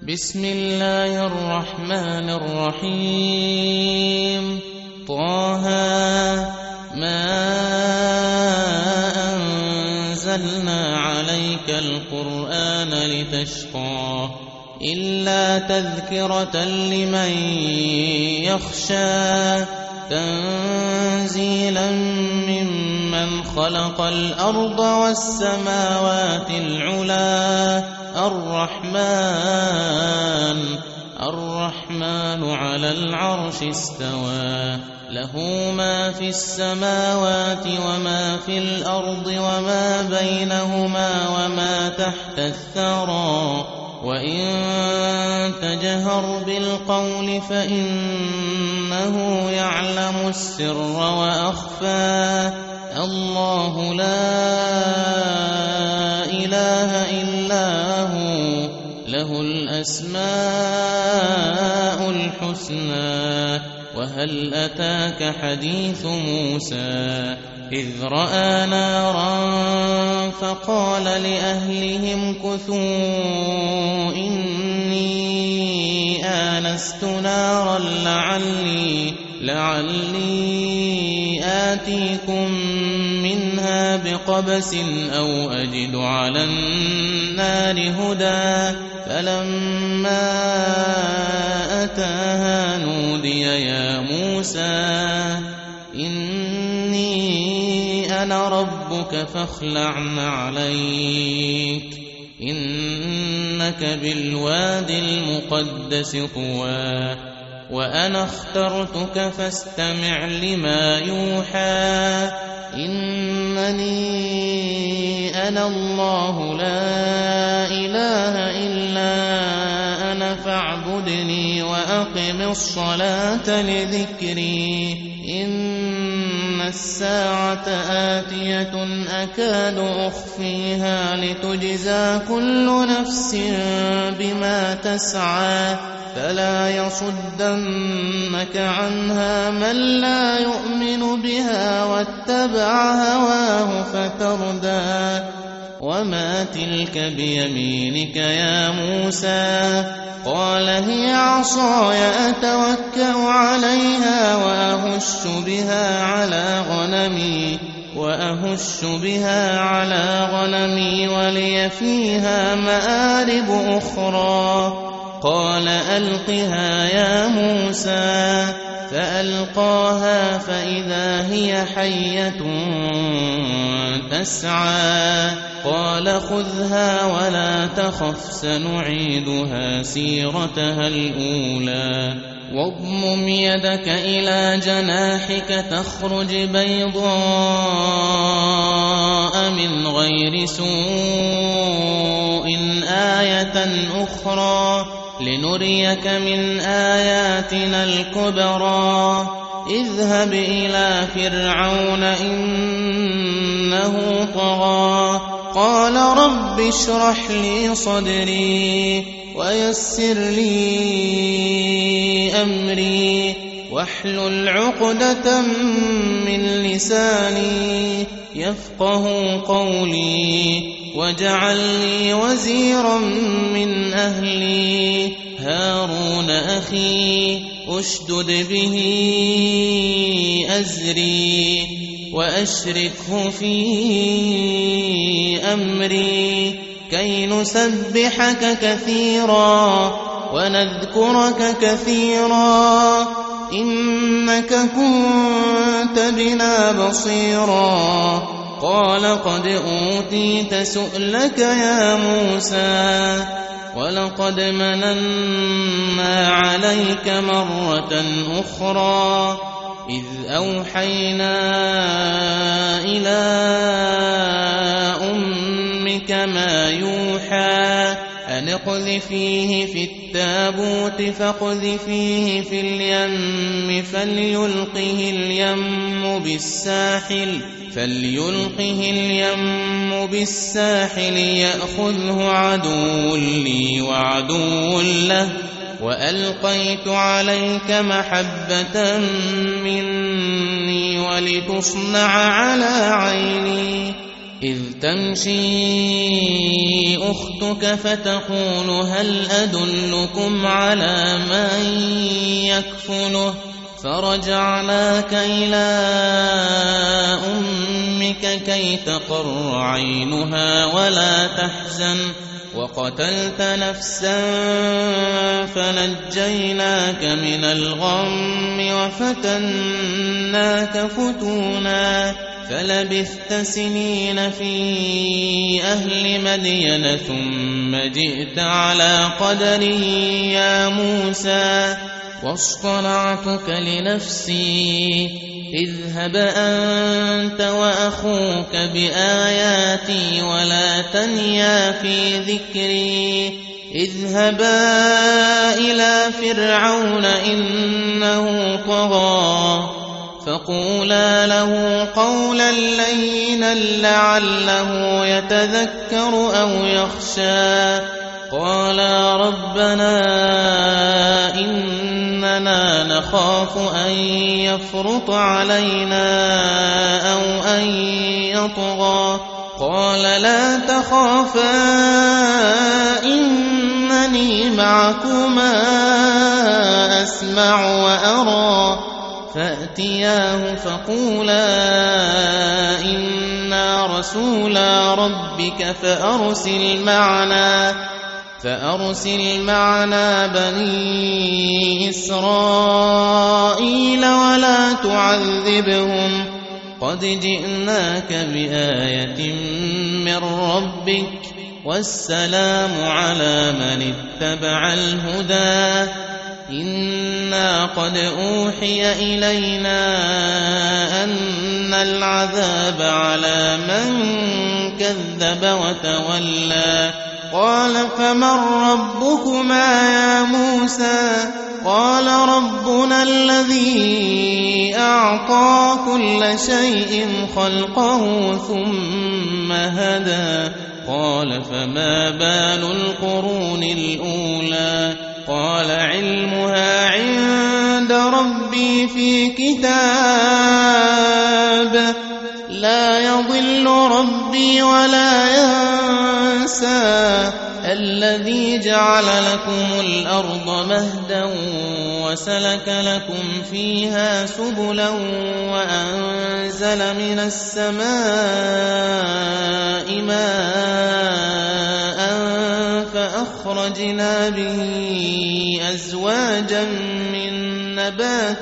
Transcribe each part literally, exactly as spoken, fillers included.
بسم الله الرحمن الرحيم. طه ما أنزلنا عليك القرآن لتشقى إلا تذكرة لمن يخشى تنزيلا ممن خلق الأرض والسماوات العلى الرحمن الرحمن على العرش استوى له ما في السماوات وما في الأرض وما بينهما وما تحت الثرى وإن تجهر بالقول فإنه يعلم السر وأخفى الله لا إله إلا هو له الأسماء الحسنى. وهل أتاك حديث موسى إذ رأى نارا فقال لأهلهم كثوا إني آنست نارا لعلي, لعلي آتيكم منها بقبس أو أجد على النار هدى. فلما أتاها نودي يا موسى إني أنا ربك فاخلع عليك إنك بالواد المقدس طوى وأنا اخترتك فاستمع لما يوحى إنني أنا الله لا إله إلا أنا فاعبدني وأقم الصلاة لذكري إن الساعة آتية أكاد أخفيها لتجزى كل نفس بما تسعى فلا يصدنك عنها من لا يؤمن بها واتبع هواه فتردى. وما تلك بيمينك يا موسى قال هي عصاي أتوكأ عليها وأهش بها على غنمي وأهش بها على غنمي ولي فيها مآرب أخرى. قال ألقها يا موسى فألقاها فإذا هي حية تسعى قال خذها ولا تخف سنعيدها سيرتها الأولى واضمم يدك إلى جناحك تخرج بيضاء من غير سوء آية أخرى لنريك من آياتنا الكبرى. اذهب إلى فرعون إنه طغى قال رب اشرح لي صدري ويسر لي أمري واحلل عقدة من لساني يفقه قولي واجعل لي وزيرا من أهلي هارون أخي أشدد به أزري وأشركه في أمري كي نسبحك كثيرا ونذكرك كثيرا إنك كنت بنا بصيرا. قال قد أوتيت سؤلك يا موسى ولقد مننا عليك مرة أخرى إذ أوحينا إلى أمك ما يوحى أن اقذفيه في التابوت فاقذفيه في اليم فليلقه اليم بالساحل فليلقه اليم بالساحل يأخذه عدو لي وعدو له وألقيت عليك محبة مني ولتصنع على عيني إذ تمشي أختك فتقول هل أدلكم على من يكفله فرجعناك إلى أمك كي تقر عينها ولا تحزن وقتلت نفسا فنجيناك من الغم وفتناك فتونا فلبثت سنين في أهل مدين ثم جئت على قدري يا موسى واصطنعتك لنفسي اذهب أنت وأخوك بآياتي ولا تنيا في ذكري اذهبا إلى فرعون إنه طغى فقولا له قولا لينا لعله يتذكر أو يخشى قالا ربنا إننا نخاف أن يفرط علينا أو أن يطغى قال لا تخافا إنني معكما أسمع وأرى فأتياه فقولا إنا رسولا ربك فأرسل معنا فأرسل معنا بني إسرائيل ولا تعذبهم قد جئناك بآية من ربك والسلام على من اتبع الهدى إنا قد أوحي إلينا أن العذاب على من كذب وتولى قال فمن ربكما يا موسى قال ربنا الذي أعطى كل شيء خلقه ثم هدى قال فما بال القرون الأولى قال علمها عند ربي في كتاب لا يضل ربي ولا ينسى الذي جعل لكم الأرض مهدا وسلك لكم فيها سبلا وأنزل من السماء ماء فأخرجنا به أزواجا من نبات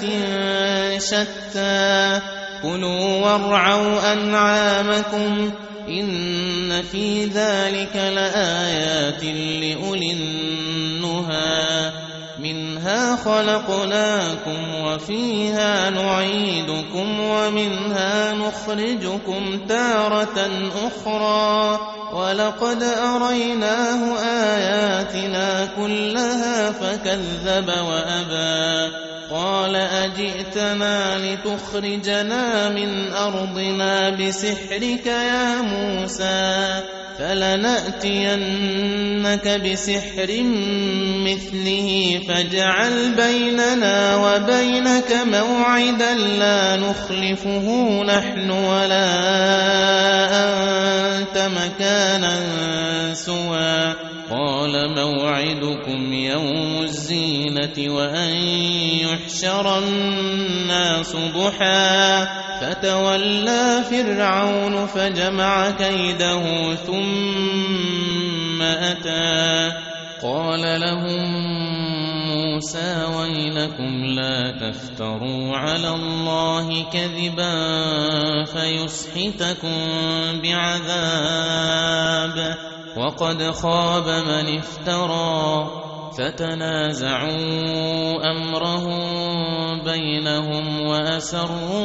شتى كلوا وارعوا أنعامكم إن في ذلك لآيات لأولي النهى منها خلقناكم وفيها نعيدكم ومنها نخرجكم تارة أخرى ولقد أريناه آياتنا كلها فكذب وأبى قال أجئتنا لتخرجنا من أرضنا بسحرك يا موسى فلنأتينك بسحر مثله فاجعل بيننا وبينك موعدا لا نخلفه نحن ولا أنت مكانا سوى قال موعدكم يوم الزينة وأن يحشر الناس ضحى فتولى فرعون فجمع كيده ثم أتى قال لهم موسى ويلكم لا تفتروا على الله كذبا فيسحتكم بعذاب وقد خاب من افترى فتنازعوا أمرهم بينهم وأسروا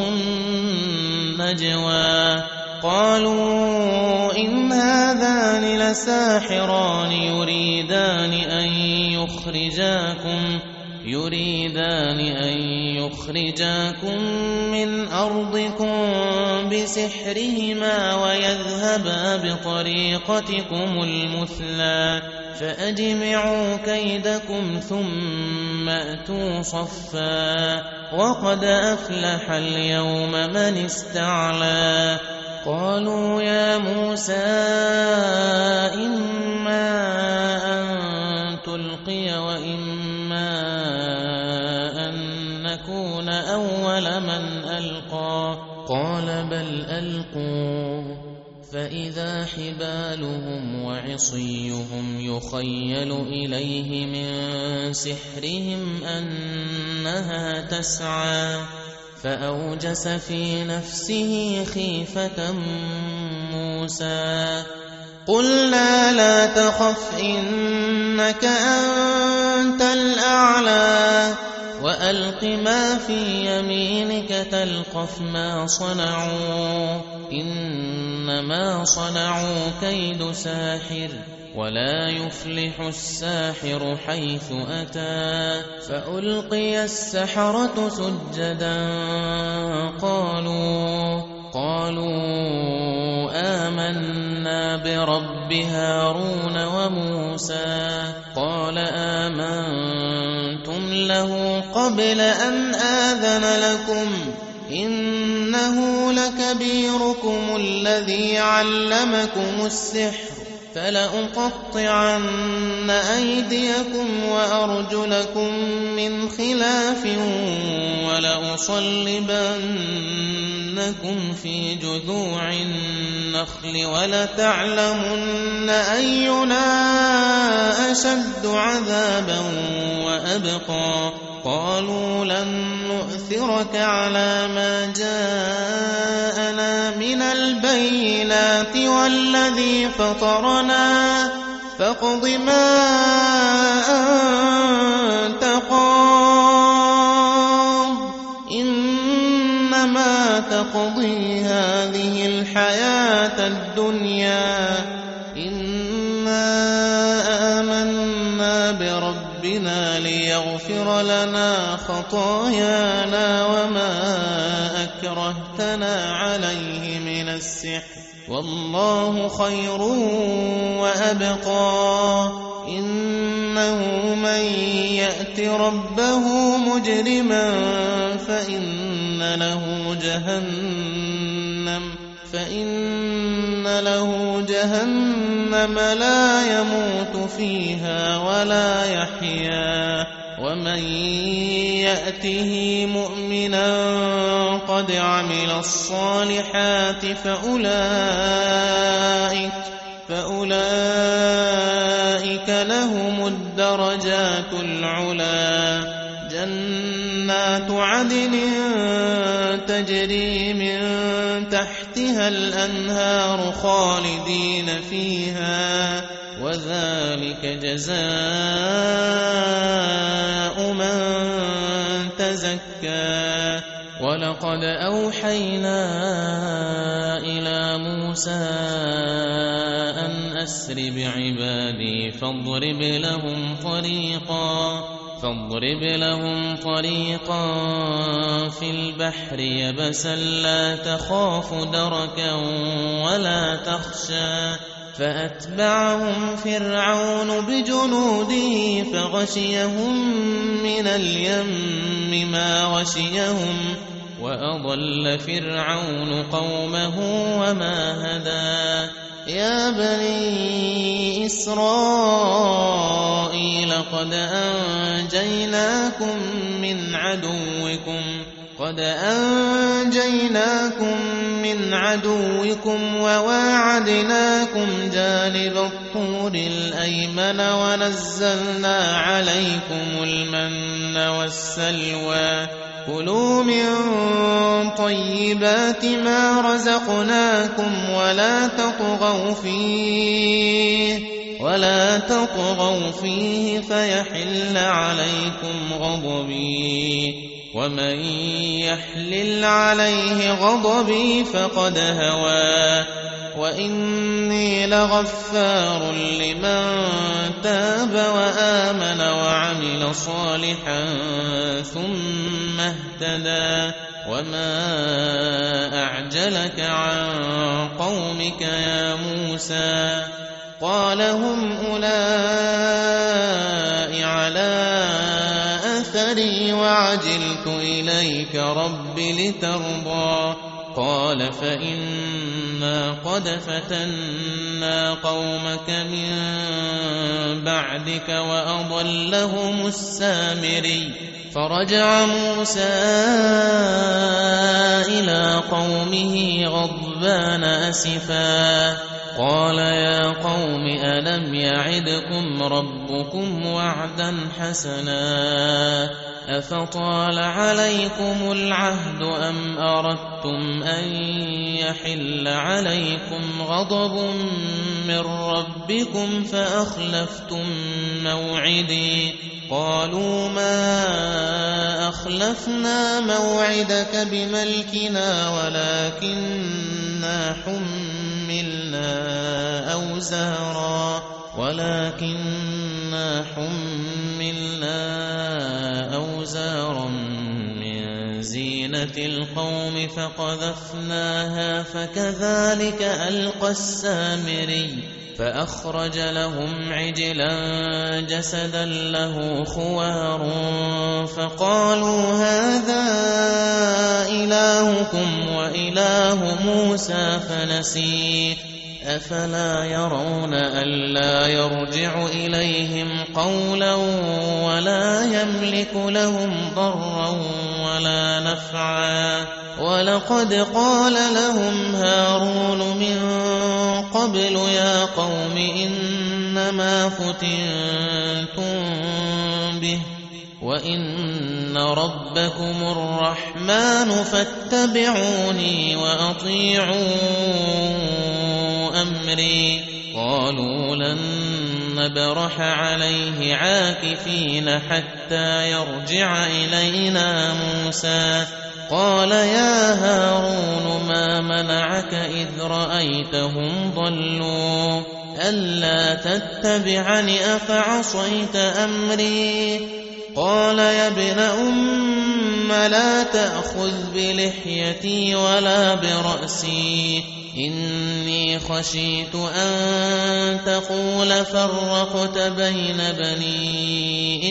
النجوى قالوا إن هذان لساحران يريدان أن يخرجاكم يريدان أن يخرجاكم من أرضكم بسحرهما ويذهبا بطريقتكم المثلى فأجمعوا كيدكم ثم أتوا صفا وقد أفلح اليوم من استعلى قالوا يا موسى إما أن تلقي وإما أن نكون أول من ألقى قال بل ألقوا فإذا حبالهم وعصيهم يخيل إليه من سحرهم أنها تسعى فأوجس في نفسه خيفة موسى قلنا لا تخف إنك أنت الأعلى وألق ما في يمينك تلقف ما صنعوا إنما صنعوا كيد ساحر ولا يفلح الساحر حيث أتى فألقي السحرة سجدا قالوا قالوا آمنا برب هارون وموسى قال آمنتم له قبل أن آذن لكم إنه لكبيركم الذي علمكم السحر فلأقطعن أيديكم وأرجلكم من خلاف ولأصلبنكم في جذوع النخل ولتعلمن أينا أشد عذابا وأبقى قالوا لن نؤثرك على ما جاءنا من البينات والذي فطرنا فاقض ما أنت قاض إنما تقضي هذه الحياة الدنيا إنا آمنا بربنا ليغفر لنا خطايانا وما أكرهتنا عليه من السحر والله خير وأبقى إنه من يأت ربه مجرما فإن له جهنم فإن له جهنم لا يموت فيها ولا يحيا ومن يأته مؤمنا قد عمل الصالحات فأولئك فأولئك لهم الدرجات العلى جنات عدن تجري من تحتها الأنهار خالدين فيها وذلك جزاء من تزكى ولقد أوحينا إلى موسى أن أسر بعبادي فاضرب لهم طريقا فاضرب لهم طريقا في البحر يبسا لا تخاف دركا ولا تخشى فأتبعهم فرعون بجنوده فغشيهم من اليم ما غشيهم وأضل فرعون قومه وما هدى يا بني إسرائيل قد أنجيناكم من عدوكم قد أنجيناكم من عدوكم وواعدناكم جانب الطور الأيمن ونزلنا عليكم المن والسلوى كلوا من طيبات ما رزقناكم ولا تطغوا فيه ولا تطغوا فيه فيحل عليكم غضبي ومن يحلل عليه غضبي فقد هوى وإني لغفار لمن تاب وآمن وعمل صالحا ثم اهتدى وما أعجلك عن قومك يا موسى قال هم أولئك على أثري وعجلت إليك رب لترضى قال فإنا قد فتنا قومك من بعدك وأضلهم السامري فرجع موسى إلى قومه غضبان أسفا قال يا قوم ألم يعدكم ربكم وعدا حسنا أفطال عليكم العهد أم أردتم أن يحل عليكم غضب من ربكم فأخلفتم موعدي قالوا ما أخلفنا موعدك بملكنا ولكننا حملنا أوزارا ولكننا حملنا أوزارا من زينة القوم فقذفناها فكذلك ألقى السامري فأخرج لهم عجلا جسدا له خوار فقالوا هذا إلهكم وإله موسى فنسي أفلا يرون ألا يرجع إليهم قولا ولا يملك لهم ضرا ولا نفعا ولقد قال لهم هارون من قبل يا قوم إنما فتنتم به وإن ربكم الرحمن فاتبعوني وأطيعوا أمري قالوا لن نبرح عليه عاكفين حتى يرجع إلينا موسى قال يا هارون ما منعك إذ رأيتهم ضلوا ألا تتبعني أفعصيت أمري قال يا ابن أم لا تأخذ بلحيتي ولا برأسي إني خشيت أن تقول فرقت بين بني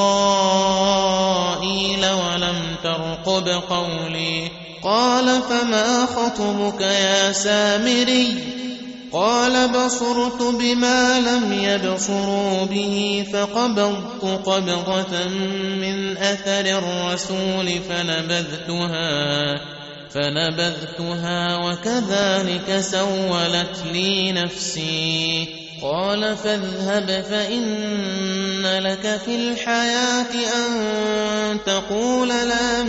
إسرائيل ولم ترقب قولي قال فما خطبك يا سامري قال بصرت بما لم يبصروا به فقبضت قبضة من أثر الرسول فنبذتها فنبذتها وكذلك سولت لي نفسي قال فاذهب فإن لك في الحياة أن تقول لا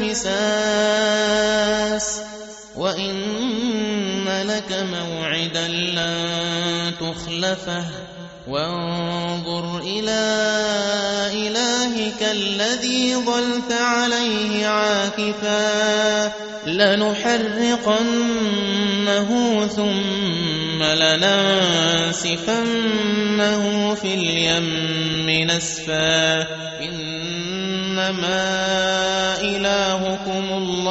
مساس وإن لك موعدا لن تخلفه وانظر إلى إلهك الذي ظلت عليه عاكفا لنحرقنه ثم لننسفنه في اليم نسفا إنما إلهكم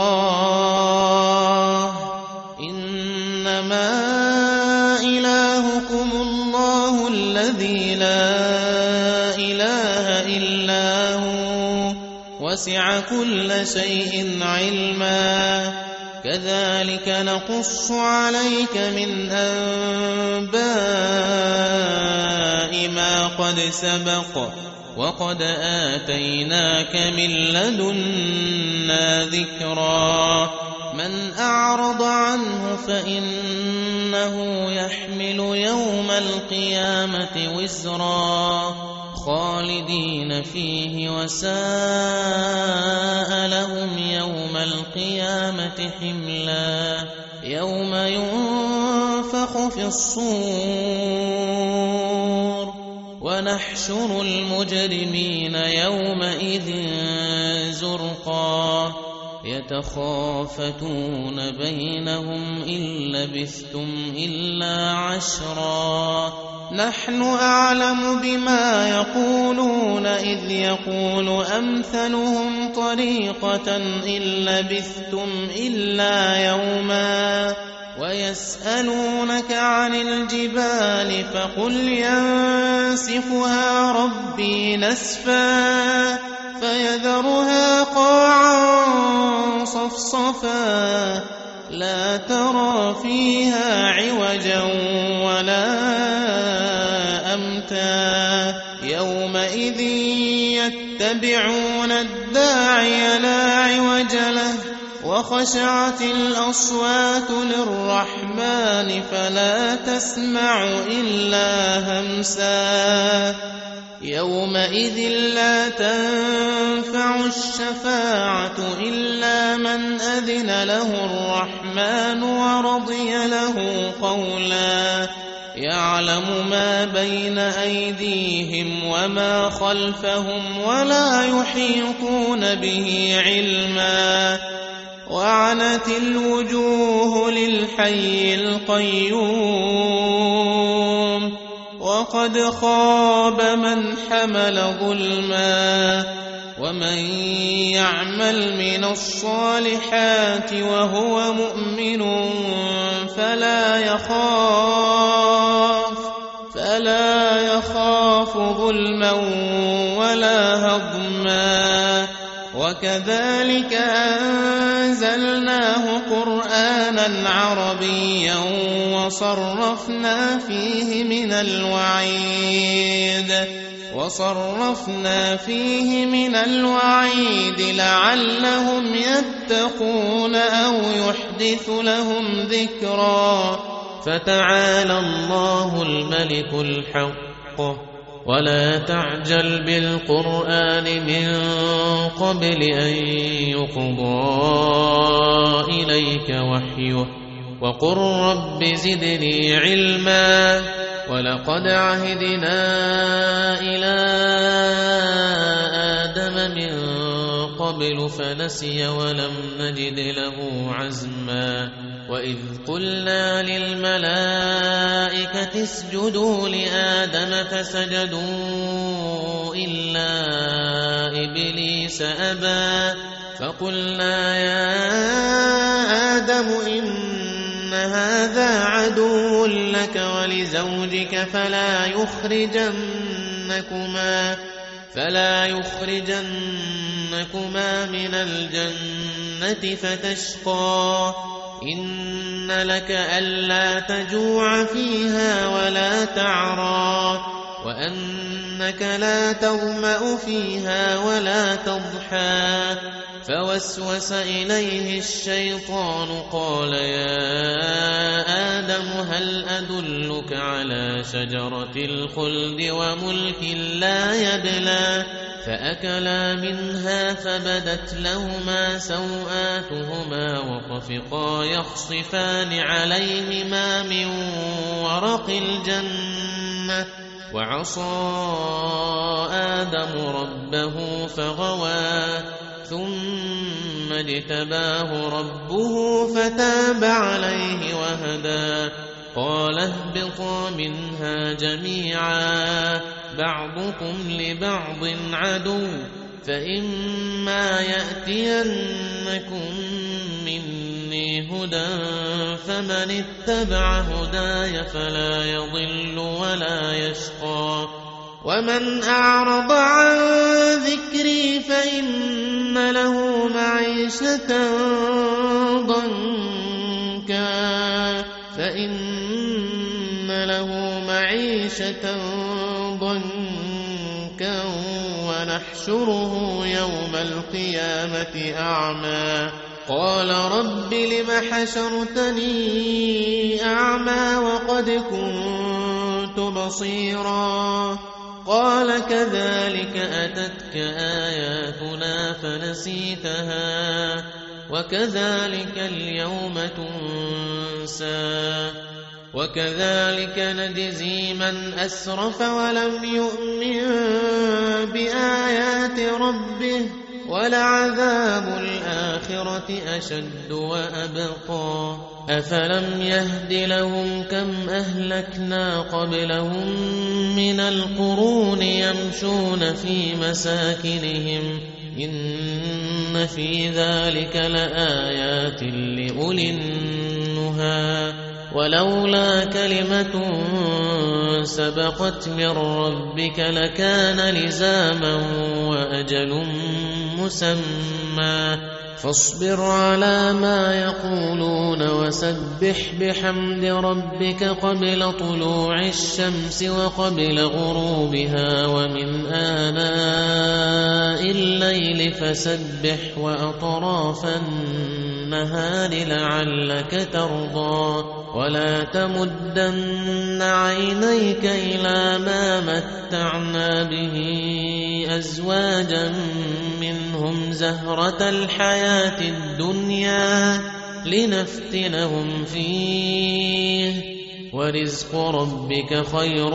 الله إنما إلهكم الله الذي لا إله إلا هو وسع كل شيء علما كذلك نقص عليك من أنباء ما قد سبق وقد آتيناك من لدنا ذكرا من أعرض عنه فإنه يحمل يوم القيامة وزرا خالدين فيه وساء لهم يوم القيامة حملا يوم ينفخ في الصور ونحشر المجرمين يومئذ زرقا يتخافتون بينهم إن لبثتم إلا عشرا نحن أعلم بما يقولون إذ يقول أمثلهم طريقة إن لبثتم إلا يوما ويسألونك عن الجبال فقل ينسفها ربي نسفا فيذرها قاعا صفصفا لا ترى فيها عوجا ولا أمتا يومئذ يتبعون الداعي لا عوج له وخشعت الأصوات للرحمن فلا تسمع إلا همسا يومئذ لا تنفع الشفاعة إلا من أذن له الرحمن ورضي له قولا يعلم ما بين أيديهم وما خلفهم ولا يحيطون به علما وعنت الوجوه للحي القيوم وقد خاب من حمل ظلما ومن يعمل من الصالحات وهو مؤمن فلا يخاف فلا يخاف ظلما ولا هضما وكذلك أنزلناه قرآنا عربيا وصرفنا فيه من الوعيد وصرفنا فيه من الوعيد لعلهم يتقون أو يحدث لهم ذكرا فتعالى الله الملك الحق ولا تعجل بالقرآن من قبل أن يقضى إليك وحيه وقل رب زدني علما ولقد عهدنا إلى آدم من قبل فنسي ولم نجد له عزما وإذ قلنا للملائكة اسجدوا لآدم فسجدوا إلا إبليس أبى فقلنا يا آدم إن هذا عدو لك ولزوجك فلا يخرجنكما فلا يخرجنكما من الجنة فتشقى إن لك ألا تجوع فيها ولا تعرى وأنك لا تظمأ فيها ولا تضحى فوسوس إليه الشيطان قال يا آدم هل أدلك على شجرة الخلد وملك لا يبلى فأكلا منها فبدت لهما سوآتهما وطفقا يخصفان عليهما من ورق الجنة وعصى آدم ربه فغوى ثم اجتباه ربه فتاب عليه وهدى قال اهبطا منها جميعا بعضكم لبعض عدو فإما يأتينكم مني هدى فمن اتبع هداي فلا يضل ولا يشقى ومن أعرض عن ذكري فإن له معيشة ضنكا فإن له معيشة ضنكا ونحشره يوم القيامة أعمى قال رب لم حشرتني أعمى وقد كنت بصيرا قال كذلك أتتك آياتنا فنسيتها وكذلك اليوم تنسى وكذلك نجزي من أسرف ولم يؤمن بآيات ربه ولعذاب الآخرة أشد وأبقى أفلم يهد لهم كم أهلكنا قبلهم من القرون يمشون في مساكنهم إن في ذلك لآيات لأولي النهى ولولا كلمة سبقت من ربك لكان لزاما وأجل مسمى فاصبر على ما يقولون وسبح بحمد ربك قبل طلوع الشمس وقبل غروبها ومن آناء الليل فسبح وأطراف النهار لعلك ترضى ولا تمدن عينيك إلى ما متعنا به أزواجا منهم زهرة الحياة الدنيا لنفتنهم فيه ورزق ربك خير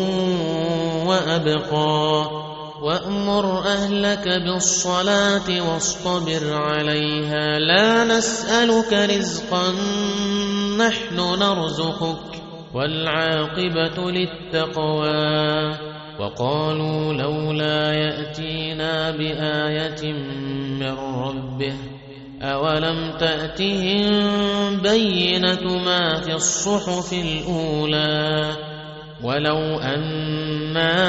وأبقى وأمر أهلك بالصلاة واصطبر عليها لا نسألك رزقا نحن نرزقك والعاقبة للتقوى وقالوا لولا يأتينا بآية من ربه أولم تأتهم بينة ما في الصحف الأولى ولو أنا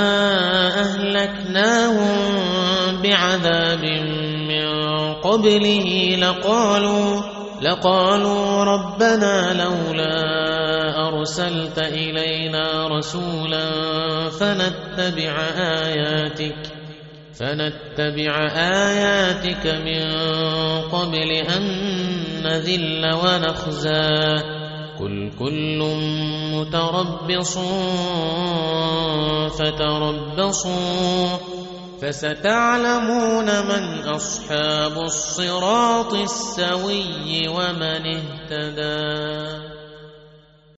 أهلكناهم بعذاب من قبله لقالوا لقالوا ربنا لولا أرسلت إلينا رسولا فنتبع آياتك فنتبع آياتك من قبل أن نذل ونخزى قل كل متربص فتربصوا فستعلمون من أصحاب الصراط السوي ومن اهتدى.